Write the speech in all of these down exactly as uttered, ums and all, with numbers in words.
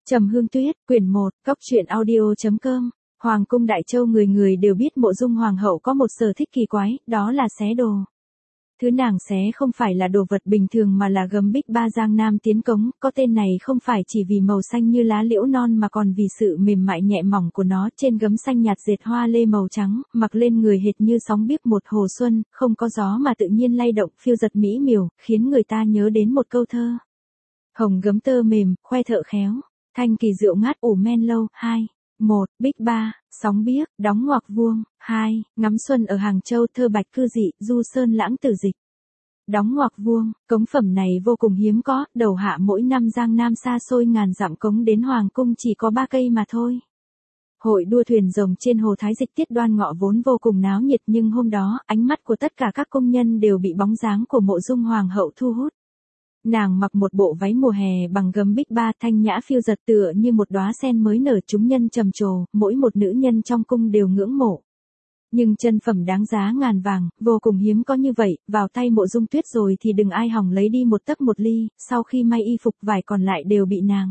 Trầm Hương Tuyết, quyển một, góc truyện audio chấm com. Hoàng cung Đại Châu người người đều biết Mộ Dung hoàng hậu có một sở thích kỳ quái, đó là xé đồ. Thứ nàng xé không phải là đồ vật bình thường mà là gấm bích ba giang nam tiến cống, có tên này không phải chỉ vì màu xanh như lá liễu non mà còn vì sự mềm mại nhẹ mỏng của nó, trên gấm xanh nhạt dệt hoa lê màu trắng, mặc lên người hệt như sóng biếc một hồ xuân, không có gió mà tự nhiên lay động, phiêu giật mỹ miều, khiến người ta nhớ đến một câu thơ. Hồng gấm tơ mềm, khoe thợ khéo. Thanh kỳ rượu ngát ủ men lâu. Hai. Một. Bích ba, sóng biếc, đóng ngoặc vuông. Hai. Ngắm xuân ở Hàng Châu thơ bạch cư dị, du sơn lãng tử dịch. Đóng ngoặc vuông, cống phẩm này vô cùng hiếm có, đầu hạ mỗi năm giang nam xa xôi ngàn dặm cống đến hoàng cung chỉ có ba cây mà thôi. Hội đua thuyền rồng trên hồ Thái Dịch tiết đoan ngọ vốn vô cùng náo nhiệt, nhưng hôm đó, ánh mắt của tất cả các công nhân đều bị bóng dáng của Mộ Dung hoàng hậu thu hút. Nàng mặc một bộ váy mùa hè bằng gấm bích ba, thanh nhã phiêu giật tựa như một đóa sen mới nở, chúng nhân trầm trồ, mỗi một nữ nhân trong cung đều ngưỡng mộ. Nhưng chân phẩm đáng giá ngàn vàng, vô cùng hiếm có như vậy, vào tay Mộ Dung Tuyết rồi thì đừng ai hòng lấy đi một tấc một ly, sau khi may y phục vải còn lại đều bị nàng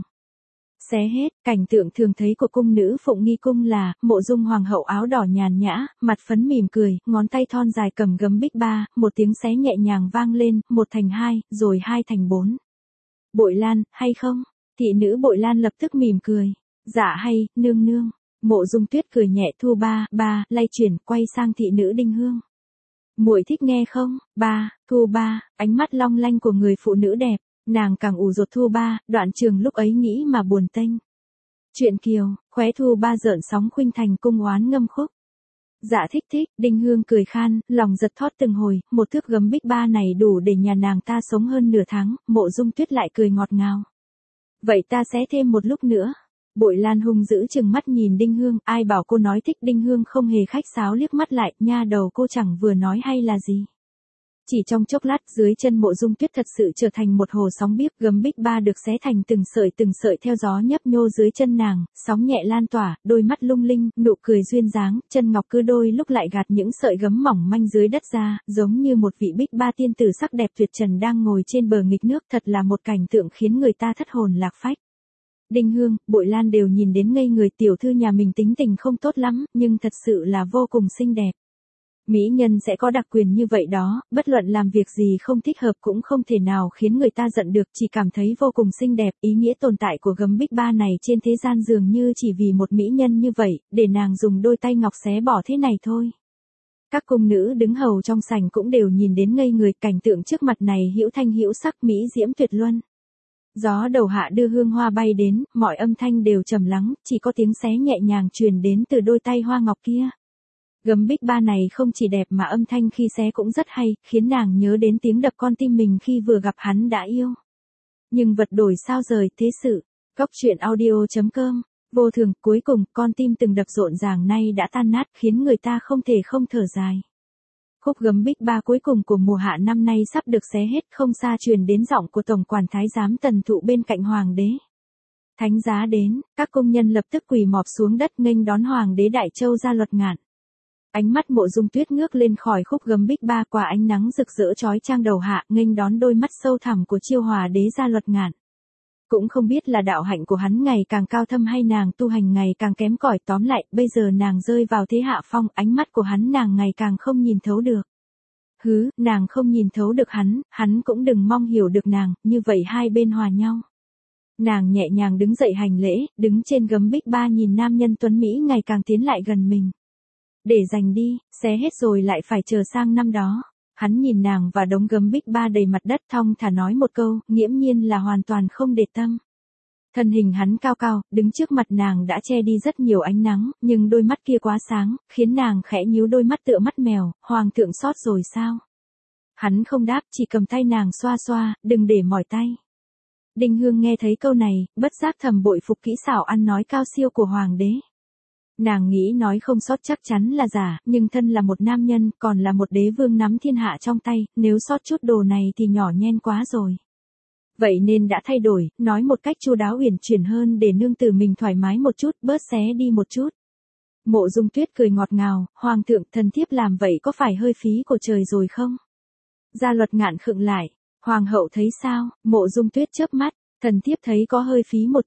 xé hết. Cảnh tượng thường thấy của cung nữ Phụng Nghi cung là Mộ Dung hoàng hậu áo đỏ nhàn nhã, mặt phấn mỉm cười, ngón tay thon dài cầm gấm bích ba, một tiếng xé nhẹ nhàng vang lên, một thành hai, rồi hai thành bốn. Bội Lan, hay không? Thị nữ Bội Lan lập tức mỉm cười. Dạ hay, nương nương. Mộ Dung Tuyết cười nhẹ thu ba, ba, lay chuyển, quay sang thị nữ Đinh Hương. Muội thích nghe không? Ba, thu ba, ánh mắt long lanh của người phụ nữ đẹp. Nàng càng ủ rột thu ba, đoạn trường lúc ấy nghĩ mà buồn tênh. Chuyện Kiều, khóe thu ba rợn sóng khuynh thành cung oán ngâm khúc. Dạ thích thích, Đinh Hương cười khan, lòng giật thót từng hồi, một thước gấm bích ba này đủ để nhà nàng ta sống hơn nửa tháng. Mộ Dung Tuyết lại cười ngọt ngào. Vậy ta sẽ thêm một lúc nữa. Bội Lan hung dữ chừng mắt nhìn Đinh Hương, ai bảo cô nói thích. Đinh Hương không hề khách sáo liếc mắt lại, nha đầu cô chẳng vừa nói hay là gì. Chỉ trong chốc lát, dưới chân Mộ Dung Tuyết thật sự trở thành một hồ sóng biếc, gấm bích ba được xé thành từng sợi từng sợi theo gió nhấp nhô dưới chân nàng, sóng nhẹ lan tỏa, đôi mắt lung linh, nụ cười duyên dáng, chân ngọc cứ đôi lúc lại gạt những sợi gấm mỏng manh dưới đất ra, giống như một vị bích ba tiên tử sắc đẹp tuyệt trần đang ngồi trên bờ nghịch nước, thật là một cảnh tượng khiến người ta thất hồn lạc phách. Đinh Hương, Bội Lan đều nhìn đến ngây người, tiểu thư nhà mình tính tình không tốt lắm, nhưng thật sự là vô cùng xinh đẹp. Mỹ nhân sẽ có đặc quyền như vậy đó, bất luận làm việc gì không thích hợp cũng không thể nào khiến người ta giận được, chỉ cảm thấy vô cùng xinh đẹp. Ý nghĩa tồn tại của gấm bích ba này trên thế gian dường như chỉ vì một mỹ nhân như vậy, để nàng dùng đôi tay ngọc xé bỏ thế này thôi. Các cung nữ đứng hầu trong sảnh cũng đều nhìn đến ngây người, cảnh tượng trước mặt này hữu thanh hữu sắc, mỹ diễm tuyệt luân. Gió đầu hạ đưa hương hoa bay đến, mọi âm thanh đều trầm lắng, chỉ có tiếng xé nhẹ nhàng truyền đến từ đôi tay hoa ngọc kia. Gấm bích ba này không chỉ đẹp mà âm thanh khi xé cũng rất hay, khiến nàng nhớ đến tiếng đập con tim mình khi vừa gặp hắn đã yêu. Nhưng vật đổi sao rời, thế sự. Góc truyện audio chấm com. Vô thường, cuối cùng, con tim từng đập rộn ràng nay đã tan nát, khiến người ta không thể không thở dài. Khúc gấm bích ba cuối cùng của mùa hạ năm nay sắp được xé hết, không xa truyền đến giọng của tổng quản thái giám Tần Thụ bên cạnh hoàng đế. Thánh giá đến, các công nhân lập tức quỳ mọp xuống đất nghênh đón hoàng đế Đại Châu Gia Luật Ngạn. Ánh mắt Mộ Dung Tuyết ngước lên khỏi khúc gấm bích ba qua ánh nắng rực rỡ chói chang đầu hạ, nghênh đón đôi mắt sâu thẳm của Chiêu Hòa đế Gia Luật Ngạn. Cũng không biết là đạo hạnh của hắn ngày càng cao thâm hay nàng tu hành ngày càng kém cỏi, tóm lại, bây giờ nàng rơi vào thế hạ phong, ánh mắt của hắn nàng ngày càng không nhìn thấu được. Hứ, nàng không nhìn thấu được hắn, hắn cũng đừng mong hiểu được nàng, như vậy hai bên hòa nhau. Nàng nhẹ nhàng đứng dậy hành lễ, đứng trên gấm bích ba nhìn nam nhân tuấn Mỹ ngày càng tiến lại gần mình. Để dành đi, xé hết rồi lại phải chờ sang năm đó. Hắn nhìn nàng và đống gấm bích ba đầy mặt đất, thong thả nói một câu, nghiễm nhiên là hoàn toàn không để tâm. Thân hình hắn cao cao, đứng trước mặt nàng đã che đi rất nhiều ánh nắng, nhưng đôi mắt kia quá sáng, khiến nàng khẽ nhíu đôi mắt tựa mắt mèo, hoàng thượng sót rồi sao? Hắn không đáp, chỉ cầm tay nàng xoa xoa, đừng để mỏi tay. Đinh Hương nghe thấy câu này, bất giác thầm bội phục kỹ xảo ăn nói cao siêu của hoàng đế. Nàng nghĩ nói không sót chắc chắn là giả, nhưng thân là một nam nhân, còn là một đế vương nắm thiên hạ trong tay, nếu sót chút đồ này thì nhỏ nhen quá rồi. Vậy nên đã thay đổi, nói một cách chu đáo uyển chuyển hơn để nương tử mình thoải mái một chút, bớt xé đi một chút. Mộ Dung Tuyết cười ngọt ngào, hoàng thượng, thần thiếp làm vậy có phải hơi phí của trời rồi không? Gia Luật Ngạn khựng lại, hoàng hậu thấy sao? Mộ Dung Tuyết chớp mắt, thần thiếp thấy có hơi phí một chút.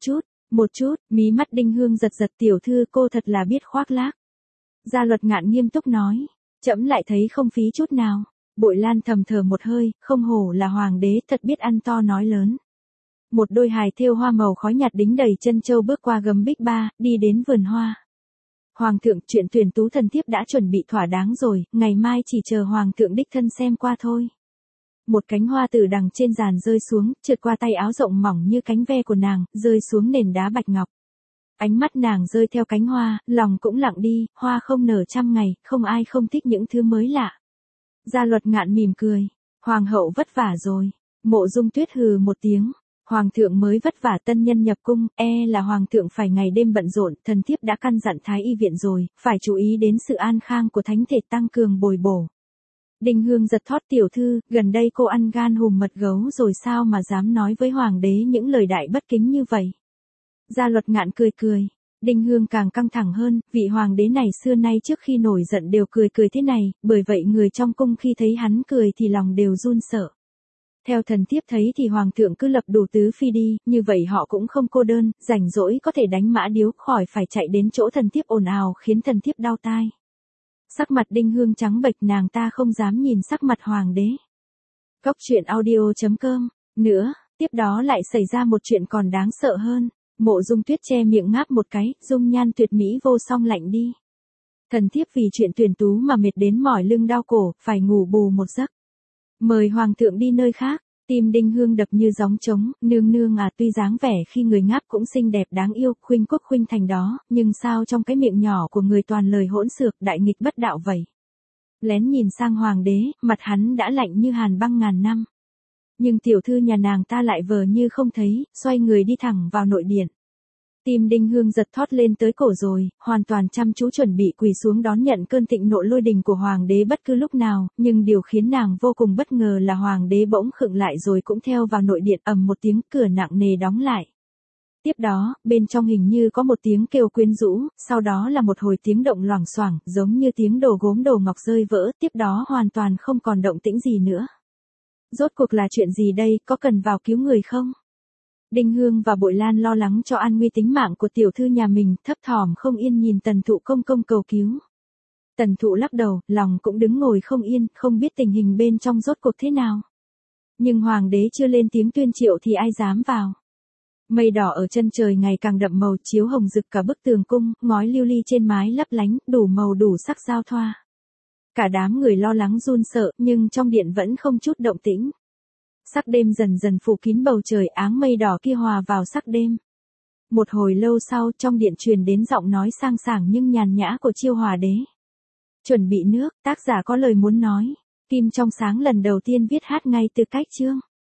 Một chút, mí mắt Đinh Hương giật giật, tiểu thư cô thật là biết khoác lác. Gia Luật Ngạn nghiêm túc nói, trẫm lại thấy không phí chút nào. Bội Lan thầm thở một hơi, không hổ là hoàng đế, thật biết ăn to nói lớn. Một đôi hài thêu hoa màu khói nhạt đính đầy chân châu bước qua gấm bích ba, đi đến vườn hoa. Hoàng thượng, chuyện tuyển tú thần thiếp đã chuẩn bị thỏa đáng rồi, ngày mai chỉ chờ hoàng thượng đích thân xem qua thôi. Một cánh hoa từ đằng trên giàn rơi xuống, trượt qua tay áo rộng mỏng như cánh ve của nàng, rơi xuống nền đá bạch ngọc. Ánh mắt nàng rơi theo cánh hoa, lòng cũng lặng đi, hoa không nở trăm ngày, không ai không thích những thứ mới lạ. Gia Luật Ngạn mỉm cười, hoàng hậu vất vả rồi. Mộ Dung Tuyết hừ một tiếng, hoàng thượng mới vất vả, tân nhân nhập cung, e là hoàng thượng phải ngày đêm bận rộn, thần thiếp đã căn dặn thái y viện rồi, phải chú ý đến sự an khang của thánh thể, tăng cường bồi bổ. Đinh Hương giật thót, tiểu thư, gần đây cô ăn gan hùm mật gấu rồi sao mà dám nói với hoàng đế những lời đại bất kính như vậy. Gia Luật Ngạn cười cười. Đinh Hương càng căng thẳng hơn, vị hoàng đế này xưa nay trước khi nổi giận đều cười cười thế này, bởi vậy người trong cung khi thấy hắn cười thì lòng đều run sợ. Theo thần thiếp thấy thì hoàng thượng cứ lập đủ tứ phi đi, như vậy họ cũng không cô đơn, rảnh rỗi có thể đánh mã điếu, khỏi phải chạy đến chỗ thần thiếp ồn ào khiến thần thiếp đau tai. Sắc mặt Đinh Hương trắng bệch, nàng ta không dám nhìn sắc mặt hoàng đế. Cốc truyện audio chấm com. Nữa, tiếp đó lại xảy ra một chuyện còn đáng sợ hơn. Mộ Dung Tuyết che miệng ngáp một cái, dung nhan tuyệt mỹ vô song lạnh đi. Thần thiếp vì chuyện tuyển tú mà mệt đến mỏi lưng đau cổ, phải ngủ bù một giấc. Mời hoàng thượng đi nơi khác. Tim Đinh Hương đập như gióng trống, nương nương à, tuy dáng vẻ khi người ngáp cũng xinh đẹp đáng yêu, khuynh quốc khuynh thành đó, nhưng sao trong cái miệng nhỏ của người toàn lời hỗn xược, đại nghịch bất đạo vậy. Lén nhìn sang hoàng đế, mặt hắn đã lạnh như hàn băng ngàn năm. Nhưng tiểu thư nhà nàng ta lại vờ như không thấy, xoay người đi thẳng vào nội điện. Tim Đinh Hương giật thót lên tới cổ rồi, hoàn toàn chăm chú chuẩn bị quỳ xuống đón nhận cơn thịnh nộ lôi đình của hoàng đế bất cứ lúc nào, nhưng điều khiến nàng vô cùng bất ngờ là hoàng đế bỗng khựng lại rồi cũng theo vào nội điện, ầm một tiếng, cửa nặng nề đóng lại. Tiếp đó, bên trong hình như có một tiếng kêu quyến rũ, sau đó là một hồi tiếng động loảng xoảng, giống như tiếng đồ gốm đồ ngọc rơi vỡ, tiếp đó hoàn toàn không còn động tĩnh gì nữa. Rốt cuộc là chuyện gì đây, có cần vào cứu người không? Đinh Hương và Bội Lan lo lắng cho an nguy tính mạng của tiểu thư nhà mình, thấp thỏm không yên nhìn Tần Thụ công công cầu cứu. Tần Thụ lắc đầu, lòng cũng đứng ngồi không yên, không biết tình hình bên trong rốt cuộc thế nào. Nhưng hoàng đế chưa lên tiếng tuyên triệu thì ai dám vào. Mây đỏ ở chân trời ngày càng đậm màu, chiếu hồng rực cả bức tường cung, ngói lưu ly trên mái lấp lánh, đủ màu đủ sắc giao thoa. Cả đám người lo lắng run sợ, nhưng trong điện vẫn không chút động tĩnh. Sắc đêm dần dần phủ kín bầu trời, áng mây đỏ kia hòa vào sắc đêm. Một hồi lâu sau, trong điện truyền đến giọng nói sang sảng nhưng nhàn nhã của Chiêu Hòa đế. Chuẩn bị nước, tác giả có lời muốn nói. Kim trong sáng lần đầu tiên viết hát ngay từ cách chương.